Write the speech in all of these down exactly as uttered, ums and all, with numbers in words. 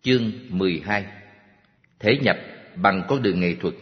Chương mười hai. Thể nhập bằng con đường nghệ thuật.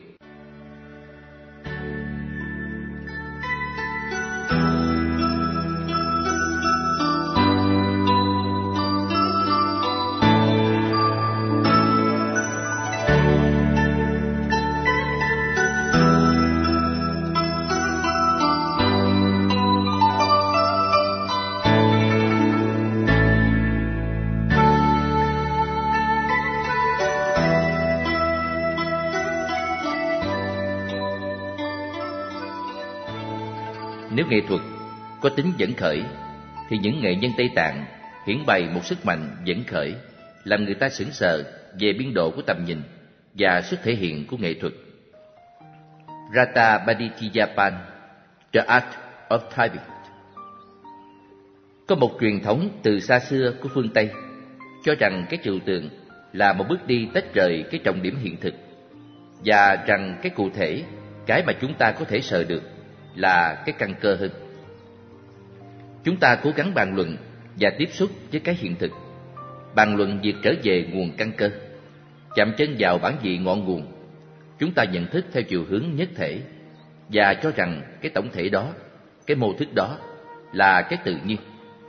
Nếu nghệ thuật có tính dẫn khởi, thì những nghệ nhân Tây Tạng hiển bày một sức mạnh dẫn khởi, làm người ta sững sờ về biên độ của tầm nhìn và sức thể hiện của nghệ thuật. Ratabaditiyappan, The Art of Typing. Có một truyền thống từ xa xưa của phương Tây cho rằng cái trừu tượng là một bước đi tách rời cái trọng điểm hiện thực, và rằng cái cụ thể, cái mà chúng ta có thể sờ được, là cái căn cơ hơn. Chúng ta cố gắng bàn luận và tiếp xúc với cái hiện thực, bàn luận việc trở về nguồn căn cơ, chạm chân vào bản vị ngọn nguồn. Chúng ta nhận thức theo chiều hướng nhất thể và cho rằng cái tổng thể đó, cái mô thức đó là cái tự nhiên.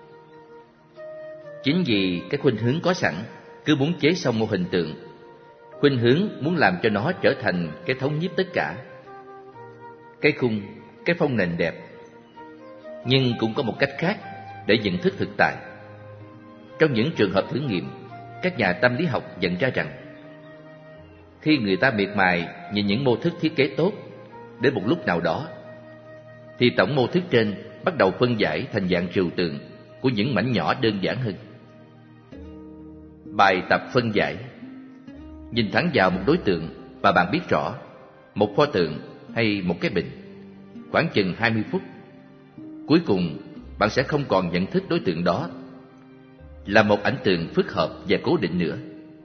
Chính vì cái khuynh hướng có sẵn cứ muốn chế xong một hình tượng, khuynh hướng muốn làm cho nó trở thành cái thống nhiếp tất cả, cái khung, cái phong nền đẹp. Nhưng cũng có một cách khác để nhận thức thực tại. Trong những trường hợp thử nghiệm, các nhà tâm lý học nhận ra rằng khi người ta miệt mài nhìn những mô thức thiết kế tốt đến một lúc nào đó, thì tổng mô thức trên bắt đầu phân giải thành dạng trừu tượng của những mảnh nhỏ đơn giản hơn. Bài tập phân giải. Nhìn thẳng vào một đối tượng và bạn biết rõ, một pho tượng hay một cái bình, khoảng chừng hai mươi phút. Cuối cùng, bạn sẽ không còn nhận thức đối tượng đó là một ảnh tượng phức hợp và cố định nữa.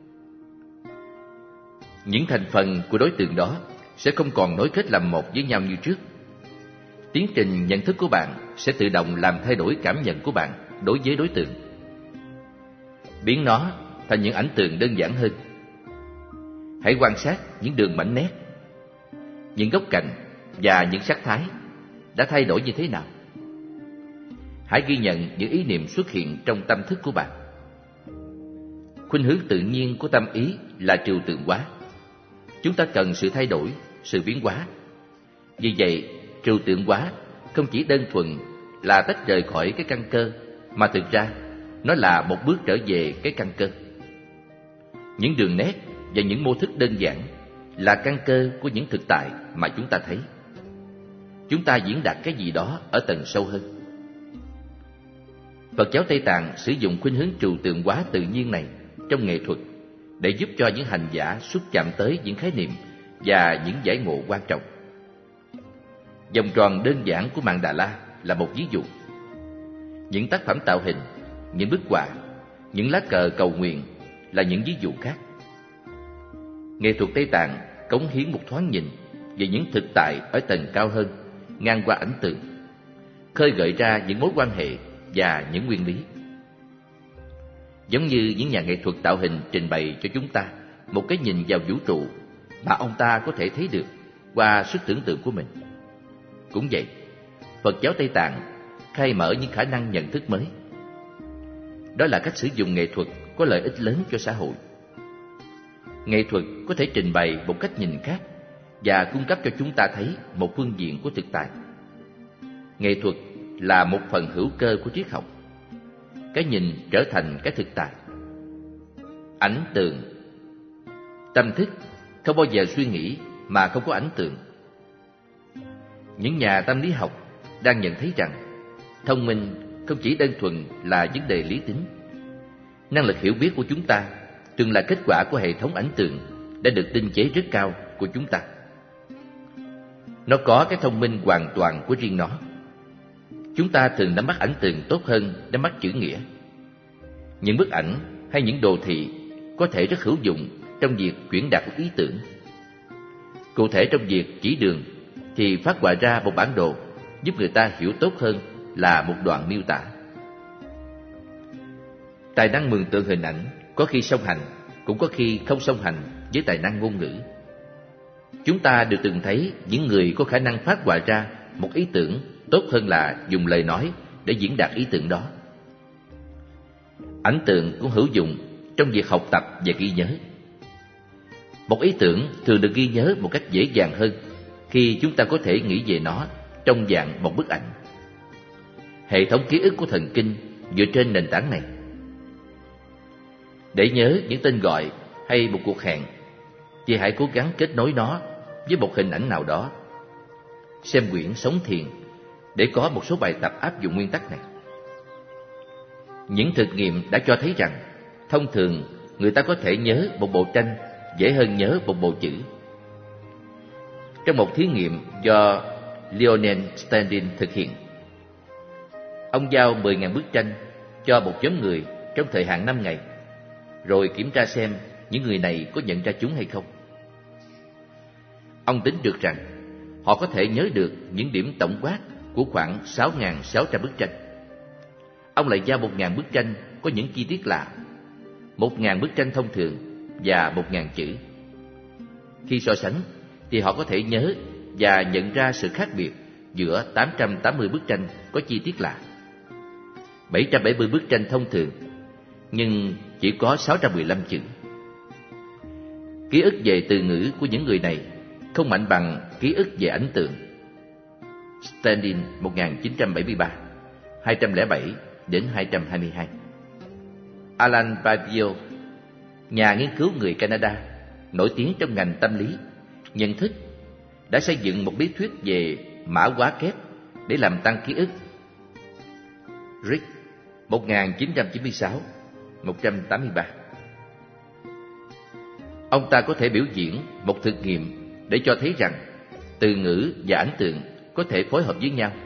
Những thành phần của đối tượng đó sẽ không còn nối kết làm một với nhau như trước. Tiến trình nhận thức của bạn sẽ tự động làm thay đổi cảm nhận của bạn đối với đối tượng, biến nó thành những ảnh tượng đơn giản hơn. Hãy quan sát những đường mảnh nét, những góc cạnh và những sắc thái đã thay đổi như thế nào. Hãy ghi nhận những ý niệm xuất hiện trong tâm thức của bạn. Khuynh hướng tự nhiên của tâm ý là trừu tượng hóa. Chúng ta cần sự thay đổi, sự biến hóa. Vì vậy, trừu tượng hóa không chỉ đơn thuần là tách rời khỏi cái căn cơ, mà thực ra nó là một bước trở về cái căn cơ. Những đường nét và những mô thức đơn giản là căn cơ của những thực tại mà chúng ta thấy. Chúng ta diễn đạt cái gì đó ở tầng sâu hơn. Phật giáo Tây Tạng sử dụng khuynh hướng trừu tượng hóa tự nhiên này trong nghệ thuật để giúp cho những hành giả xúc chạm tới những khái niệm và những giải ngộ quan trọng. Vòng tròn đơn giản của Mạn Đà La là một ví dụ. Những tác phẩm tạo hình, những bức họa, những lá cờ cầu nguyện là những ví dụ khác. Nghệ thuật Tây Tạng cống hiến một thoáng nhìn về những thực tại ở tầng cao hơn, ngang qua ảnh tượng, khơi gợi ra những mối quan hệ và những nguyên lý. Giống như những nhà nghệ thuật tạo hình trình bày cho chúng ta một cái nhìn vào vũ trụ mà ông ta có thể thấy được qua sức tưởng tượng của mình. Cũng vậy, Phật giáo Tây Tạng khai mở những khả năng nhận thức mới. Đó là cách sử dụng nghệ thuật có lợi ích lớn cho xã hội. Nghệ thuật có thể trình bày một cách nhìn khác và cung cấp cho chúng ta thấy một phương diện của thực tại. Nghệ thuật là một phần hữu cơ của triết học. Cái nhìn trở thành cái thực tại. Ảnh tượng. Tâm thức không bao giờ suy nghĩ mà không có ảnh tượng. Những nhà tâm lý học đang nhận thấy rằng thông minh không chỉ đơn thuần là vấn đề lý tính. Năng lực hiểu biết của chúng ta thường là kết quả của hệ thống ảnh tượng đã được tinh chế rất cao của chúng ta. Nó có cái thông minh hoàn toàn của riêng nó. Chúng ta thường nắm bắt ảnh tượng tốt hơn nắm bắt chữ nghĩa. Những bức ảnh hay những đồ thị có thể rất hữu dụng trong việc chuyển đạt ý tưởng. Cụ thể trong việc chỉ đường thì phát họa ra một bản đồ giúp người ta hiểu tốt hơn là một đoạn miêu tả. Tài năng mường tượng hình ảnh có khi song hành, cũng có khi không song hành với tài năng ngôn ngữ. Chúng ta đều từng thấy những người có khả năng phát họa ra một ý tưởng tốt hơn là dùng lời nói để diễn đạt ý tưởng đó. Ảnh tượng cũng hữu dụng trong việc học tập và ghi nhớ. Một ý tưởng thường được ghi nhớ một cách dễ dàng hơn khi chúng ta có thể nghĩ về nó trong dạng một bức ảnh. Hệ thống ký ức của thần kinh dựa trên nền tảng này. Để nhớ những tên gọi hay một cuộc hẹn, thì hãy cố gắng kết nối nó với một hình ảnh nào đó. Xem quyển Sống Thiền để có một số bài tập áp dụng nguyên tắc này. Những thực nghiệm đã cho thấy rằng thông thường người ta có thể nhớ một bộ tranh dễ hơn nhớ một bộ chữ. Trong một thí nghiệm do Lionel Standing thực hiện, ông giao mười nghìn bức tranh cho một nhóm người trong thời hạn năm ngày, rồi kiểm tra xem những người này có nhận ra chúng hay không. Ông tính được rằng họ có thể nhớ được những điểm tổng quát của khoảng sáu nghìn sáu trăm bức tranh. Ông lại giao một nghìn bức tranh có những chi tiết lạ, một nghìn bức tranh thông thường và một nghìn chữ. Khi so sánh thì họ có thể nhớ và nhận ra sự khác biệt giữa tám trăm tám mươi bức tranh có chi tiết lạ, bảy trăm bảy mươi bức tranh thông thường nhưng chỉ có sáu trăm mười lăm chữ. Ký ức về từ ngữ của những người này không mạnh bằng ký ức về ảnh tượng. Standing một nghìn chín trăm bảy mươi ba, hai trăm lẻ bảy đến hai trăm hai mươi hai. Alan Badiou, nhà nghiên cứu người Canada, nổi tiếng trong ngành tâm lý, nhận thức, đã xây dựng một bí thuyết về mã hóa kép để làm tăng ký ức. Rick, một nghìn chín trăm chín mươi sáu đến một trăm tám mươi ba. Ông ta có thể biểu diễn một thực nghiệm để cho thấy rằng từ ngữ và ảnh tượng có thể phối hợp với nhau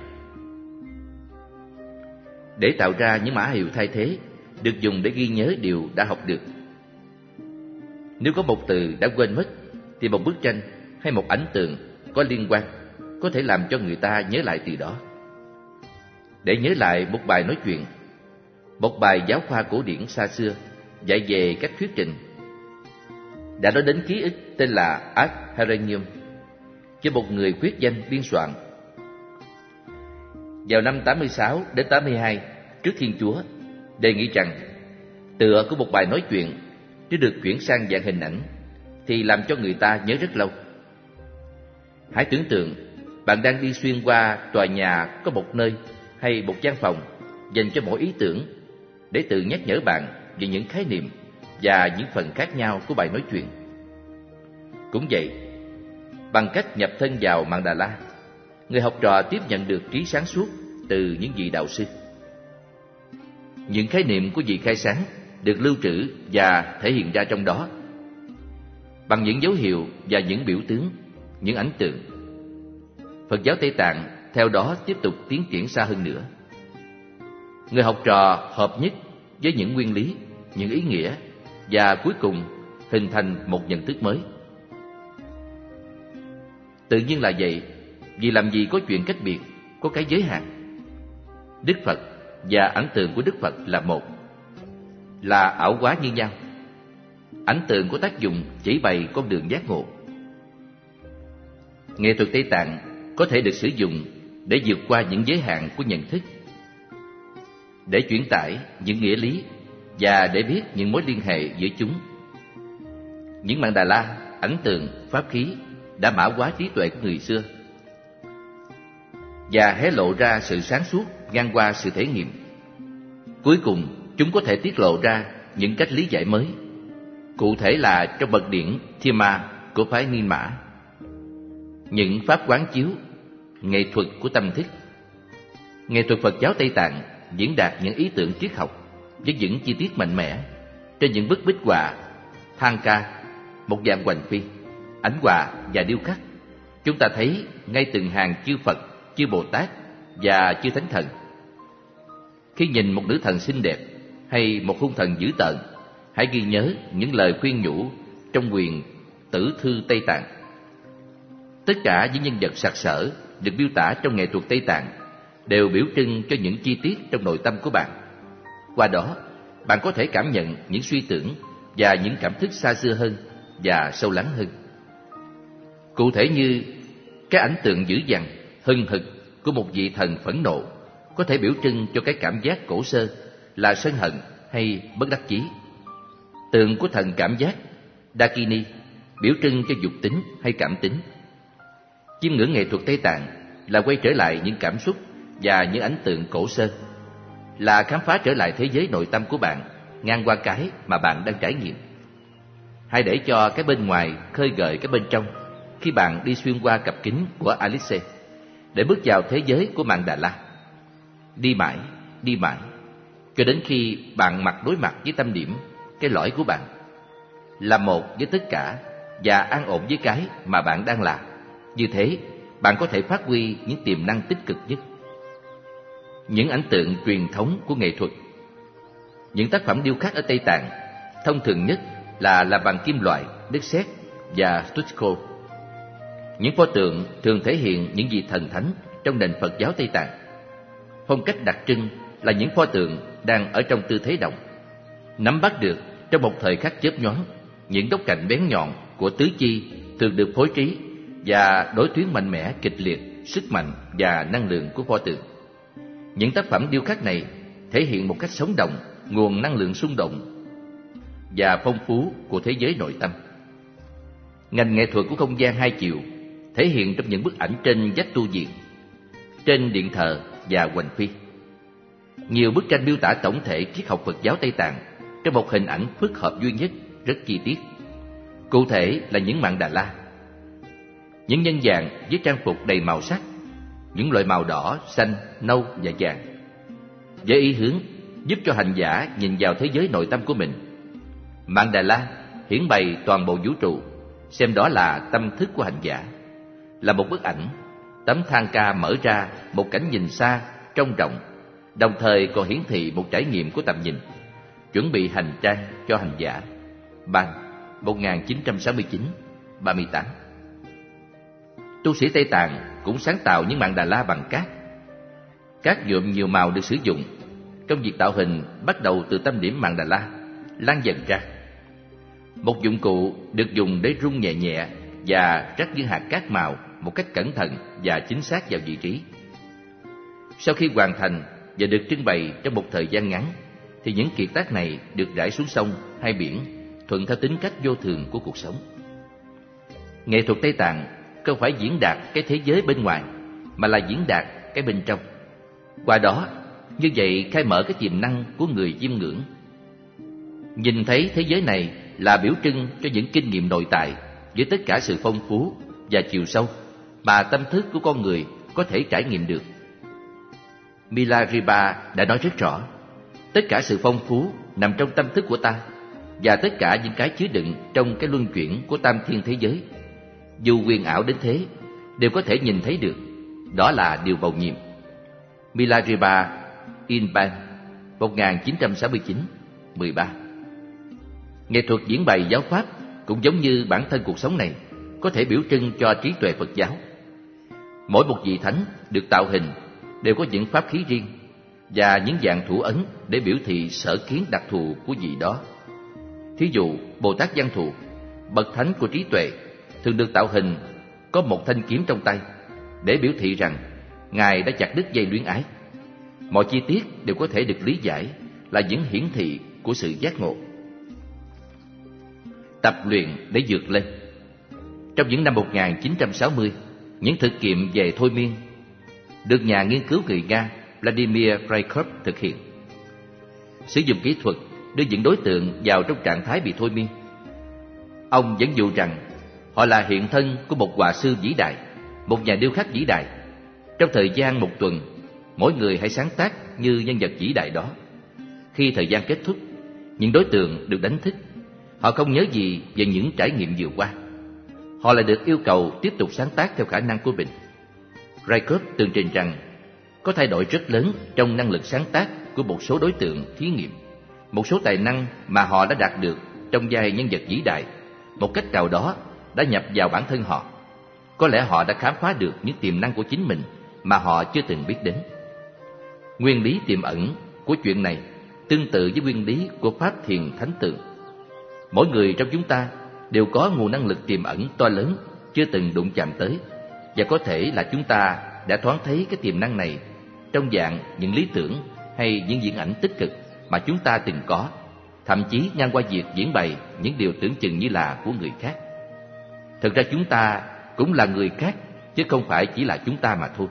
để tạo ra những mã hiệu thay thế được dùng để ghi nhớ điều đã học được. Nếu có một từ đã quên mất thì một bức tranh hay một ảnh tượng có liên quan có thể làm cho người ta nhớ lại từ đó. Để nhớ lại một bài nói chuyện, một bài giáo khoa cổ điển xa xưa dạy về cách thuyết trình, đã nói đến ký ức tên là Ad Herenium cho một người khuyết danh biên soạn. Vào năm tám mươi sáu đến tám mươi hai trước Thiên Chúa, đề nghị rằng tựa của một bài nói chuyện nếu được chuyển sang dạng hình ảnh thì làm cho người ta nhớ rất lâu. Hãy tưởng tượng bạn đang đi xuyên qua tòa nhà có một nơi hay một gian phòng dành cho mỗi ý tưởng để tự nhắc nhở bạn về những khái niệm và những phần khác nhau của bài nói chuyện. Cũng vậy, bằng cách nhập thân vào Mandala, người học trò tiếp nhận được trí sáng suốt từ những vị đạo sư. Những khái niệm của vị khai sáng được lưu trữ và thể hiện ra trong đó bằng những dấu hiệu và những biểu tướng, những ảnh tượng. Phật giáo Tây Tạng theo đó tiếp tục tiến triển xa hơn nữa. Người học trò hợp nhất với những nguyên lý, những ý nghĩa và cuối cùng hình thành một nhận thức mới. Tự nhiên là vậy, vì làm gì có chuyện cách biệt, có cái giới hạn. Đức Phật và ảnh tượng của Đức Phật là một, là ảo hóa như nhau. Ảnh tượng có tác dụng chỉ bày con đường giác ngộ. Nghệ thuật Tây Tạng có thể được sử dụng để vượt qua những giới hạn của nhận thức, để chuyển tải những nghĩa lý và để biết những mối liên hệ giữa chúng. Những mandala, ảnh tượng, pháp khí đã mã hóa trí tuệ của người xưa và hé lộ ra sự sáng suốt ngang qua sự thể nghiệm. Cuối cùng, chúng có thể tiết lộ ra những cách lý giải mới, cụ thể là trong bậc điển Thima của phái Ni Mã. Những pháp quán chiếu, nghệ thuật của tâm thức. Nghệ thuật Phật giáo Tây Tạng diễn đạt những ý tưởng triết học với những chi tiết mạnh mẽ trên những bức bích họa, thang ca, một dạng hoành phi, ánh họa và điêu khắc. Chúng ta thấy ngay từng hàng chư Phật, chư Bồ Tát và chư Thánh Thần. Khi nhìn một nữ thần xinh đẹp hay một hung thần dữ tợn, hãy ghi nhớ những lời khuyên nhủ trong quyền Tử Thư Tây Tạng. Tất cả những nhân vật sặc sỡ được miêu tả trong nghệ thuật Tây Tạng đều biểu trưng cho những chi tiết trong nội tâm của bạn. Qua đó, bạn có thể cảm nhận những suy tưởng và những cảm thức xa xưa hơn và sâu lắng hơn. Cụ thể như cái ảnh tượng dữ dằn, hừng hực của một vị thần phẫn nộ có thể biểu trưng cho cái cảm giác cổ sơ là sân hận hay bất đắc chí. Tượng của thần cảm giác Dakini biểu trưng cho dục tính hay cảm tính. Chiêm ngưỡng nghệ thuật Tây Tạng là quay trở lại những cảm xúc và những ấn tượng cổ sơ, là khám phá trở lại thế giới nội tâm của bạn ngang qua cái mà bạn đang trải nghiệm. Hãy để cho cái bên ngoài khơi gợi cái bên trong khi bạn đi xuyên qua cặp kính của Alice để bước vào thế giới của Mandala. Đi mãi, đi mãi, cho đến khi bạn mặt đối mặt với tâm điểm, cái lõi của bạn, là một với tất cả và an ổn với cái mà bạn đang là. Như thế, bạn có thể phát huy những tiềm năng tích cực nhất. Những ấn tượng truyền thống của nghệ thuật. Những tác phẩm điêu khắc ở Tây Tạng thông thường nhất là làm bằng kim loại, đất sét và stucco. Những pho tượng thường thể hiện những vị thần thánh trong nền Phật giáo Tây Tạng. Phong cách đặc trưng là những pho tượng đang ở trong tư thế động, nắm bắt được trong một thời khắc chớp nhoáng những đốc cạnh bén nhọn của tứ chi thường được phối trí và đối tuyến mạnh mẽ, kịch liệt, sức mạnh và năng lượng của pho tượng. Những tác phẩm điêu khắc này thể hiện một cách sống động nguồn năng lượng xung động và phong phú của thế giới nội tâm. Ngành nghệ thuật của không gian hai chiều thể hiện trong những bức ảnh trên vách tu viện, trên điện thờ và hoành phi. Nhiều bức tranh miêu tả tổng thể triết học Phật giáo Tây Tạng trong một hình ảnh phức hợp duy nhất, rất chi tiết. Cụ thể là những mạn Đà La, những nhân dạng với trang phục đầy màu sắc, những loại màu đỏ, xanh, nâu và vàng, với ý hướng giúp cho hành giả nhìn vào thế giới nội tâm của mình. Mạn Đà La hiển bày toàn bộ vũ trụ, xem đó là tâm thức của hành giả. Là một bức ảnh, tấm thang ca mở ra một cảnh nhìn xa, trông rộng, đồng thời còn hiển thị một trải nghiệm của tầm nhìn, chuẩn bị hành trang cho hành giả. Ban, một nghìn chín trăm sáu mươi chín, ba mươi tám. Tu sĩ Tây Tạng cũng sáng tạo những mạn Đà La bằng cát. Cát nhuộm nhiều màu được sử dụng trong việc tạo hình bắt đầu từ tâm điểm mạn Đà La, lan dần ra. Một dụng cụ được dùng để rung nhẹ nhẹ và rắc những hạt cát màu một cách cẩn thận và chính xác vào vị trí. Sau khi hoàn thành và được trưng bày trong một thời gian ngắn, thì những kiệt tác này được rải xuống sông hay biển, thuận theo tính cách vô thường của cuộc sống. Nghệ thuật Tây Tạng không phải diễn đạt cái thế giới bên ngoài, mà là diễn đạt cái bên trong. Qua đó, như vậy khai mở cái tiềm năng của người chiêm ngưỡng. Nhìn thấy thế giới này là biểu trưng cho những kinh nghiệm nội tại với tất cả sự phong phú và chiều sâu mà tâm thức của con người có thể trải nghiệm được. Milarepa đã nói rất rõ, tất cả sự phong phú nằm trong tâm thức của ta, và tất cả những cái chứa đựng trong cái luân chuyển của tam thiên thế giới, dù huyền ảo đến thế, đều có thể nhìn thấy được. Đó là điều mầu nhiệm. Milarepa Inban, một nghìn chín trăm sáu mươi chín, mười ba. Nghệ thuật diễn bày giáo pháp cũng giống như bản thân cuộc sống này, có thể biểu trưng cho trí tuệ Phật giáo. Mỗi một vị thánh được tạo hình đều có những pháp khí riêng và những dạng thủ ấn để biểu thị sở kiến đặc thù của vị đó. Thí dụ, Bồ Tát Văn Thù, bậc thánh của trí tuệ, thường được tạo hình có một thanh kiếm trong tay để biểu thị rằng Ngài đã chặt đứt dây luyến ái. Mọi chi tiết đều có thể được lý giải là những hiển thị của sự giác ngộ. Tập luyện để vượt lên. Trong những năm một nghìn chín trăm sáu mươi, những thực nghiệm về thôi miên được nhà nghiên cứu người Nga Vladimir Rykov thực hiện. Sử dụng kỹ thuật đưa những đối tượng vào trong trạng thái bị thôi miên. Ông dẫn dụ rằng họ là hiện thân của một họa sư vĩ đại, một nhà điêu khắc vĩ đại. Trong thời gian một tuần, mỗi người hãy sáng tác như nhân vật vĩ đại đó. Khi thời gian kết thúc, những đối tượng được đánh thức. Họ không nhớ gì về những trải nghiệm vừa qua. Họ lại được yêu cầu tiếp tục sáng tác theo khả năng của mình. Rykov tường trình rằng có thay đổi rất lớn trong năng lực sáng tác của một số đối tượng thí nghiệm, một số tài năng mà họ đã đạt được trong vai nhân vật vĩ đại, một cách nào đó đã nhập vào bản thân họ. Có lẽ họ đã khám phá được những tiềm năng của chính mình mà họ chưa từng biết đến. Nguyên lý tiềm ẩn của chuyện này tương tự với nguyên lý của pháp thiền thánh tượng. Mỗi người trong chúng ta đều có nguồn năng lực tiềm ẩn to lớn chưa từng đụng chạm tới, và có thể là chúng ta đã thoáng thấy cái tiềm năng này trong dạng những lý tưởng hay những diễn ảnh tích cực mà chúng ta từng có, thậm chí ngang qua việc diễn bày những điều tưởng chừng như là của người khác. Thực ra chúng ta cũng là người khác, chứ không phải chỉ là chúng ta mà thôi.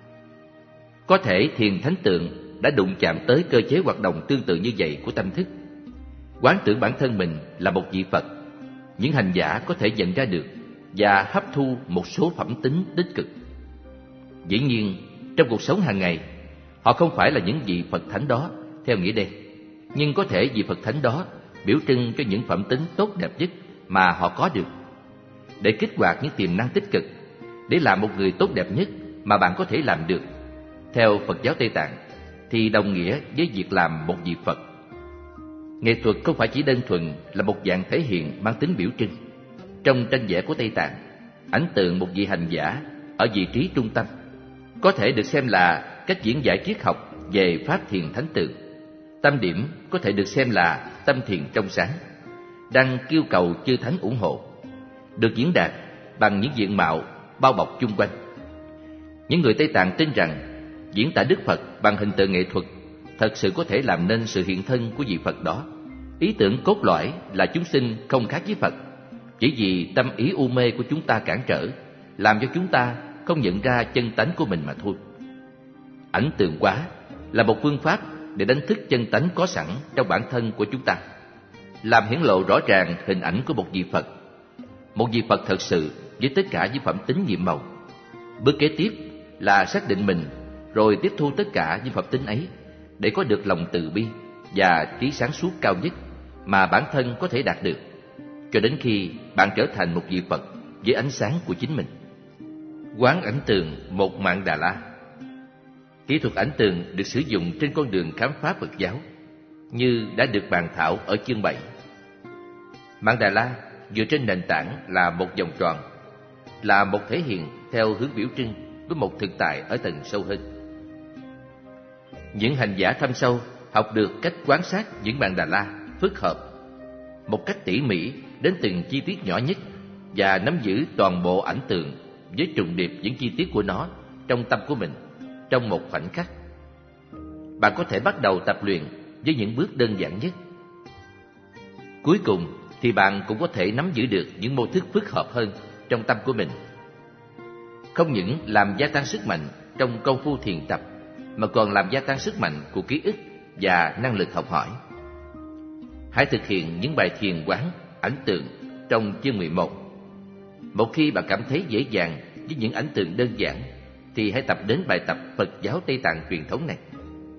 Có thể thiền thánh tượng đã đụng chạm tới cơ chế hoạt động tương tự như vậy của tâm thức. Quán tưởng bản thân mình là một vị Phật, những hành giả có thể nhận ra được và hấp thu một số phẩm tính tích cực. Dĩ nhiên, trong cuộc sống hàng ngày, họ không phải là những vị Phật thánh đó theo nghĩa đen, nhưng có thể vị Phật thánh đó biểu trưng cho những phẩm tính tốt đẹp nhất mà họ có được. Để kích hoạt những tiềm năng tích cực, để làm một người tốt đẹp nhất mà bạn có thể làm được, theo Phật giáo Tây Tạng, thì đồng nghĩa với việc làm một vị Phật. Nghệ thuật không phải chỉ đơn thuần là một dạng thể hiện mang tính biểu trưng. Trong tranh vẽ của Tây Tạng, ảnh tượng một vị hành giả ở vị trí trung tâm có thể được xem là cách diễn giải triết học về pháp thiền thánh tượng. Tâm điểm có thể được xem là tâm thiền trong sáng, đang kêu cầu chư thánh ủng hộ, được diễn đạt bằng những diện mạo bao bọc chung quanh. Những người Tây Tạng tin rằng diễn tả Đức Phật bằng hình tượng nghệ thuật thật sự có thể làm nên sự hiện thân của vị Phật đó. Ý tưởng cốt lõi là chúng sinh không khác với Phật, chỉ vì tâm ý u mê của chúng ta cản trở, làm cho chúng ta không nhận ra chân tánh của mình mà thôi. Ảnh tượng hóa là một phương pháp để đánh thức chân tánh có sẵn trong bản thân của chúng ta, làm hiển lộ rõ ràng hình ảnh của một vị Phật, một vị Phật thật sự với tất cả những phẩm tính nhiệm màu. Bước kế tiếp là xác định mình, rồi tiếp thu tất cả những phẩm tính ấy để có được lòng từ bi và trí sáng suốt cao nhất mà bản thân có thể đạt được, cho đến khi bạn trở thành một vị Phật với ánh sáng của chính mình. Quán ảnh tượng một Mạn Đà La. Kỹ thuật ảnh tượng được sử dụng trên con đường khám phá Phật giáo, như đã được bàn thảo ở chương bảy. Mạn Đà La dựa trên nền tảng là một vòng tròn, là một thể hiện theo hướng biểu trưng với một thực tại ở tầng sâu hơn. Những hành giả thâm sâu học được cách quan sát những Mạn Đà La phức hợp một cách tỉ mỉ đến từng chi tiết nhỏ nhất và nắm giữ toàn bộ ảnh tượng với trùng điệp những chi tiết của nó trong tâm của mình trong một khoảnh khắc. Bạn có thể bắt đầu tập luyện với những bước đơn giản nhất. Cuối cùng thì bạn cũng có thể nắm giữ được những mô thức phức hợp hơn trong tâm của mình, không những làm gia tăng sức mạnh trong công phu thiền tập, mà còn làm gia tăng sức mạnh của ký ức và năng lực học hỏi. Hãy thực hiện những bài thiền quán ảnh tượng trong chương mười một. Một khi bạn cảm thấy dễ dàng với những ảnh tượng đơn giản, thì hãy tập đến bài tập Phật giáo Tây Tạng truyền thống này.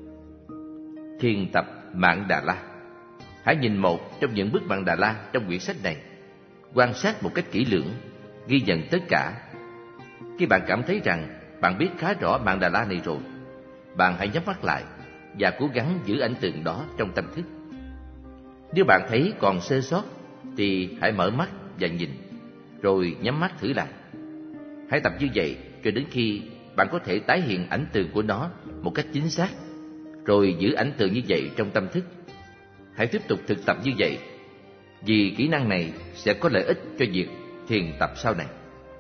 Thiền tập Mạn Đà La. Hãy nhìn một trong những bức Mạn Đà La trong quyển sách này, quan sát một cách kỹ lưỡng, ghi nhận tất cả. Khi bạn cảm thấy rằng bạn biết khá rõ Mạn Đà La này rồi, bạn hãy nhắm mắt lại và cố gắng giữ ảnh tượng đó trong tâm thức. Nếu bạn thấy còn sơ sót thì hãy mở mắt và nhìn, rồi nhắm mắt thử lại. Hãy tập như vậy cho đến khi bạn có thể tái hiện ảnh tượng của nó một cách chính xác, rồi giữ ảnh tượng như vậy trong tâm thức. Hãy tiếp tục thực tập như vậy, vì kỹ năng này sẽ có lợi ích cho việc thiền tập sau này.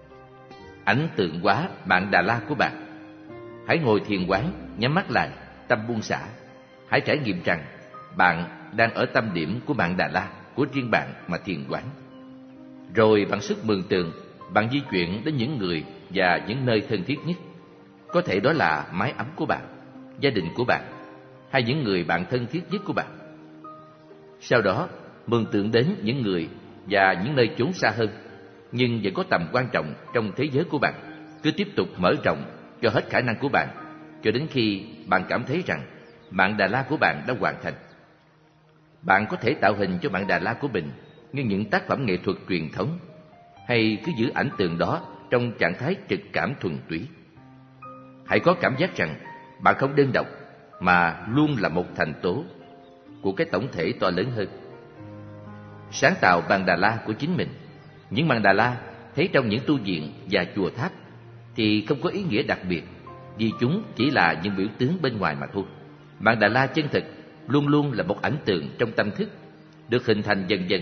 Ảnh tượng hóa Mạn Đà La của bạn. Hãy ngồi thiền quán, nhắm mắt lại, tâm buông xả. Hãy trải nghiệm rằng bạn đang ở tâm điểm của Mạn Đà La của riêng bạn mà thiền quán. Rồi bằng sức mường tượng, bạn di chuyển đến những người và những nơi thân thiết nhất. Có thể đó là mái ấm của bạn, gia đình của bạn, hay những người bạn thân thiết nhất của bạn. Sau đó, mường tượng đến những người và những nơi chốn xa hơn, nhưng vẫn có tầm quan trọng trong thế giới của bạn. Cứ tiếp tục mở rộng cho hết khả năng của bạn, cho đến khi bạn cảm thấy rằng Mạn Đà La của bạn đã hoàn thành. Bạn có thể tạo hình cho Mạn Đà La của mình như những tác phẩm nghệ thuật truyền thống, hay cứ giữ ảnh tượng đó trong trạng thái trực cảm thuần túy. Hãy có cảm giác rằng bạn không đơn độc, mà luôn là một thành tố của cái tổng thể to lớn hơn. Sáng tạo Mạn Đà La của chính mình. Những Mạn Đà La thấy trong những tu viện và chùa tháp thì không có ý nghĩa đặc biệt, vì chúng chỉ là những biểu tướng bên ngoài mà thôi. Mạn Đà La chân thực luôn luôn là một ảnh tượng trong tâm thức, được hình thành dần dần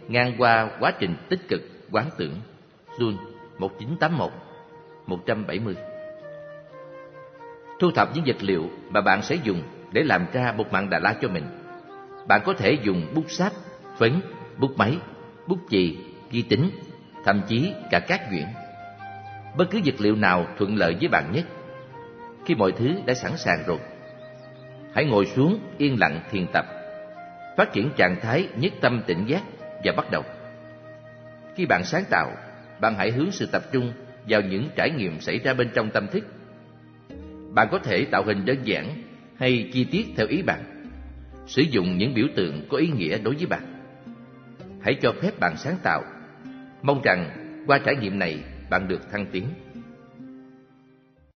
ngang qua quá trình tích cực quán tưởng. June một nghìn chín trăm tám mươi mốt đến một trăm bảy mươi. Thu thập những vật liệu mà bạn sẽ dùng để làm ra một mạn Đà La cho mình. Bạn có thể dùng bút sáp, phấn, bút máy, bút chì, vi tính, thậm chí cả cát nhuyễn. Bất cứ vật liệu nào thuận lợi với bạn nhất. Khi mọi thứ đã sẵn sàng rồi, hãy ngồi xuống yên lặng thiền tập, phát triển trạng thái nhất tâm tỉnh giác và bắt đầu. Khi bạn sáng tạo, bạn hãy hướng sự tập trung vào những trải nghiệm xảy ra bên trong tâm thức. Bạn có thể tạo hình đơn giản hay chi tiết theo ý bạn. Sử dụng những biểu tượng có ý nghĩa đối với bạn. Hãy cho phép bạn sáng tạo. Mong rằng qua trải nghiệm này bạn được thăng tiến.